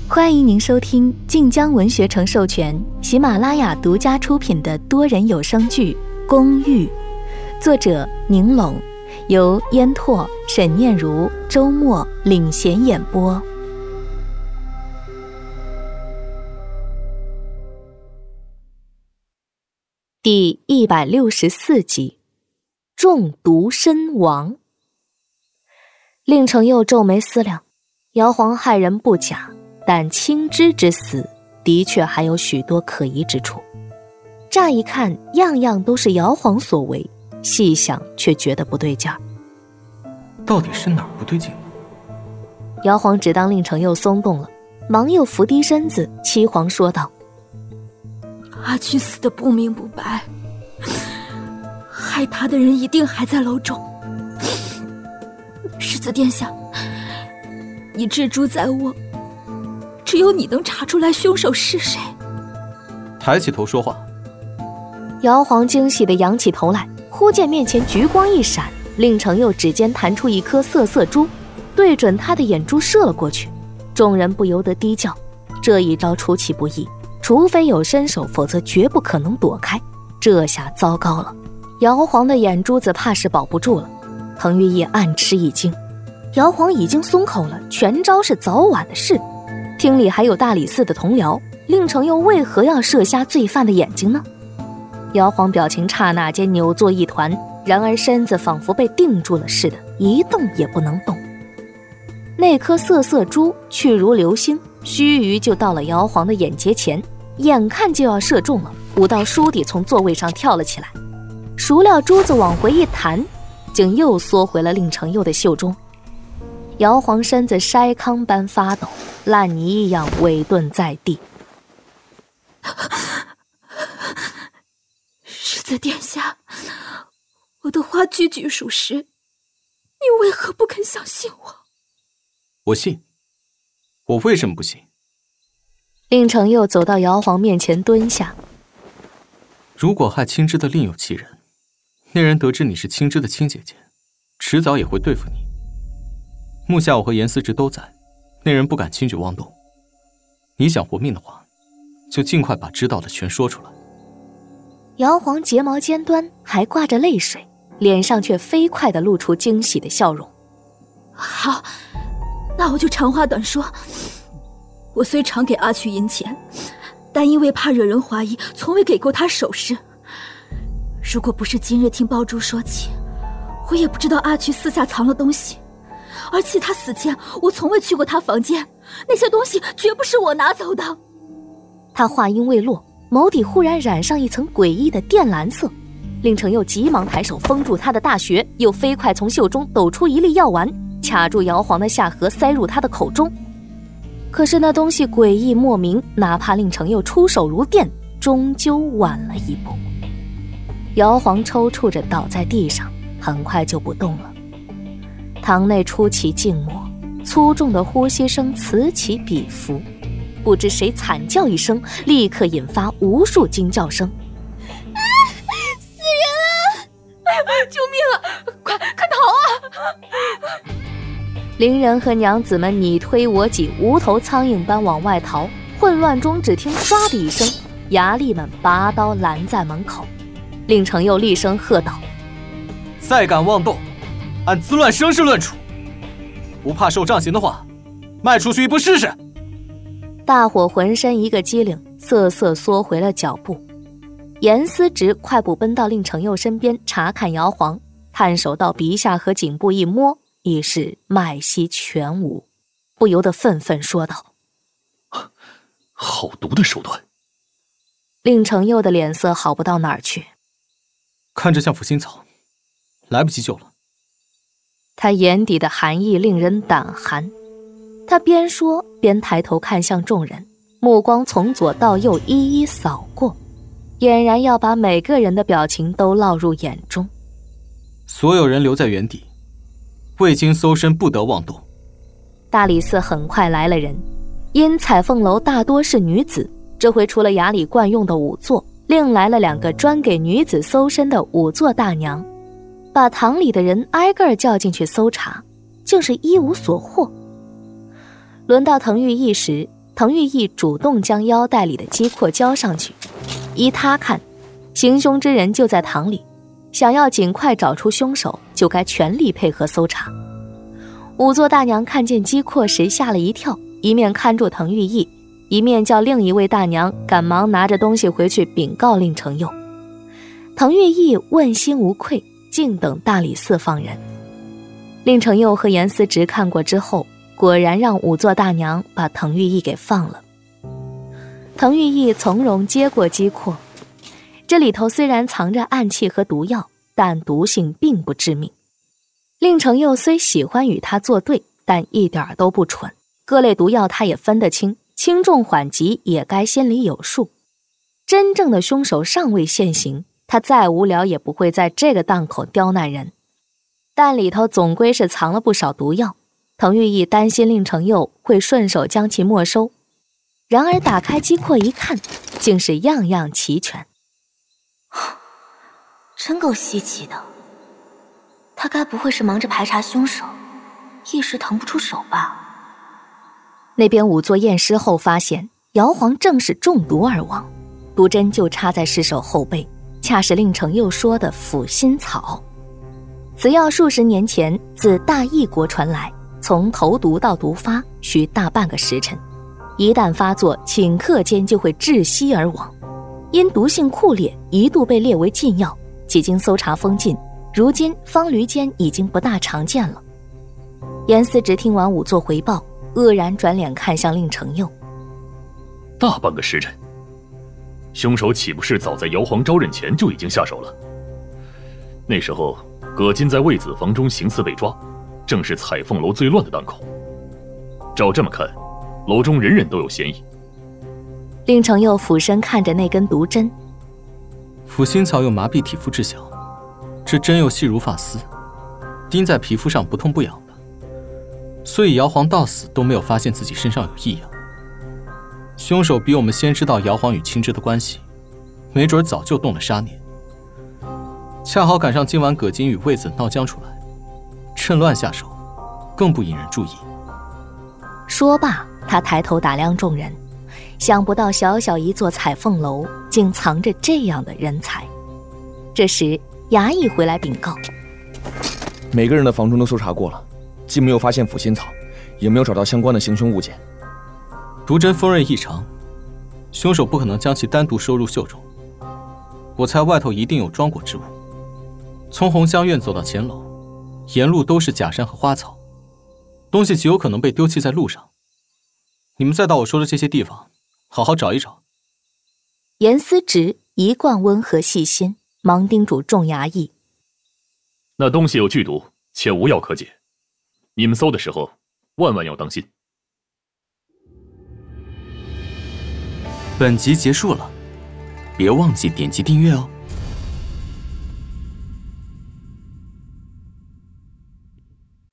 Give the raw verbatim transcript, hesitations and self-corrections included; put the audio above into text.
欢迎您收听晋江文学城授权、喜马拉雅独家出品的多人有声剧《公寓》，作者宁拢，由烟拓、沈念如、周末领衔演播。第一百六十四集，中毒身亡。令程佑皱眉思量，姚皇害人不假，但青枝之死的确还有许多可疑之处。乍一看样样都是姚皇所为，细想却觉得不对劲儿。 到底是哪儿不对劲？ 姚皇只当令程佑松动了，忙又伏低身子凄惶说道： 阿曲死得不明不白，害他的人一定还在楼中。世子殿下，你置诸在我，只有你能查出来凶手是谁。 抬起头说话。 姚皇惊喜地仰起头来，忽见面前橘光一闪，令程佑指尖弹出一颗瑟瑟珠，对准他的眼珠射了过去。众人不由得低叫，这一招出其不意，除非有身手，否则绝不可能躲开。这下糟糕了，姚皇的眼珠子怕是保不住了。滕玉义暗吃一惊，姚皇已经松口了，全招是早晚的事。厅里还有大理寺的同僚，令程佑为何要射瞎罪犯的眼睛呢？姚皇表情刹那间扭作一团，然而身子仿佛被定住了似的，一动也不能动。那颗瑟瑟珠去如流星，须臾就到了姚皇的眼睫前，眼看就要射中了。武道叔弟从座位上跳了起来，孰料珠子往回一弹，竟又缩回了令程佑的袖中。姚皇身子筛糠般发抖，烂泥一样萎顿在地。 世子殿下，我的话句句属实，你为何不肯相信我？ 我信。我为什么不信？ 令程佑走到姚皇面前蹲下。 如果害青枝的另有其人，那人得知你是青枝的亲姐姐，迟早也会对付你。目下我和严思直都在，那人不敢轻举妄动。你想活命的话，就尽快把知道的全说出来。 姚皇睫毛尖端还挂着泪水，脸上却飞快地露出惊喜的笑容。 好，那我就长话短说。我虽常给阿曲银钱，但因为怕惹人怀疑，从未给过他首饰。如果不是今日听爆珠说起，我也不知道阿曲私下藏了东西。而且他死前，我从未去过他房间，那些东西绝不是我拿走的。 他话音未落，眸底忽然染上一层诡异的靛蓝色。令程佑急忙抬手封住他的大穴，又飞快从袖中抖出一粒药丸，卡住姚皇的下颌，塞入他的口中。可是那东西诡异莫名，哪怕令程佑出手如电，终究晚了一步。姚皇抽搐着倒在地上，很快就不动了。堂内出奇静默，粗重的呼吸声此起彼伏，不知谁惨叫一声，立刻引发无数惊叫声。 啊，死人了！救命啊！快快逃啊！ 邻人和娘子们你推我挤，无头苍蝇般往外逃。混乱中只听唰的一声，衙吏们拔刀拦在门口。令程佑厉声喝道： 再敢妄动，按滋乱生事论处。不怕受杖刑的话，迈出去一步试试。 大伙浑身一个机灵，瑟瑟缩回了脚步。严思直快步奔到令程佑身边，查看姚皇，探手到鼻下和颈部一摸，已是脉息全无，不由得愤愤说道： 好毒的手段。 令程佑的脸色好不到哪儿去， 看着像腐心草，来不及救了。 他眼底的寒意令人胆寒。他边说边抬头看向众人，目光从左到右一一扫过，俨然要把每个人的表情都烙入眼中。 所有人留在原地，未经搜身不得妄动。 大理寺很快来了人，因彩凤楼大多是女子，这回除了衙里惯用的仵作，另来了两个专给女子搜身的仵作大娘，把堂里的人挨个叫进去搜查，竟是一无所获。轮到滕玉义时， 滕玉义主动将腰带里的鸡廓交上去，依他看，行凶之人就在堂里，想要尽快找出凶手，就该全力配合搜查。仵作大娘看见鸡廓时吓了一跳，一面看住滕玉义，一面叫另一位大娘赶忙拿着东西回去禀告令程佑。滕玉义问心无愧，静等大理寺放人。令程佑和严思直看过之后，果然让仵作大娘把滕玉义给放了。滕玉义从容接过鸡廓，这里头虽然藏着暗器和毒药，但毒性并不致命。令程佑虽喜欢与他作对，但一点都不蠢，各类毒药他也分得清，轻重缓急也该心里有数。真正的凶手尚未现形，他再无聊也不会在这个档口刁难人。但里头总归是藏了不少毒药，滕玉义担心令程佑会顺手将其没收。然而打开鸡廓一看，竟是样样齐全。 真够稀奇的，他该不会是忙着排查凶手，一时腾不出手吧？ 那边仵作验尸后发现姚黄正是中毒而亡，毒针就插在尸首后背，恰是令程佑说的腐心草。此药数十年前自大异国传来，从投毒到毒发需大半个时辰，一旦发作，顷刻间就会窒息而亡。因毒性酷烈，一度被列为禁药，几经搜查封禁，如今方驴间已经不大常见了。严思直听完仵作回报，愕然转脸看向令程佑。 大半个时辰，凶手岂不是早在姚黄招认前就已经下手了？那时候葛金在卫子房中行刺被抓，正是彩凤楼最乱的档口。照这么看，楼中人人都有嫌疑。 令程佑俯身看着那根毒针， 腐心草有麻痹体肤之效，这针又细如发丝，钉在皮肤上不痛不痒的，所以姚黄到死都没有发现自己身上有异样。凶手比我们先知道姚黄与青枝的关系，没准早就动了杀念。恰好赶上今晚葛金与卫子闹僵出来，趁乱下手，更不引人注意。 说罢，他抬头打量众人，想不到小小一座彩凤楼竟藏着这样的人才。这时衙役回来禀告， 每个人的房中都搜查过了，既没有发现腐心草，也没有找到相关的行凶物件。 毒针锋锐异常，凶手不可能将其单独收入袖中，我猜外头一定有装裹之物。从红香院走到前楼，沿路都是假山和花草，东西极有可能被丢弃在路上。你们再到我说的这些地方好好找一找。 严思直一贯温和细心，忙叮嘱众衙役， 那东西有剧毒，且无药可解，你们搜的时候万万要当心。 本集结束了，别忘记点击订阅哦。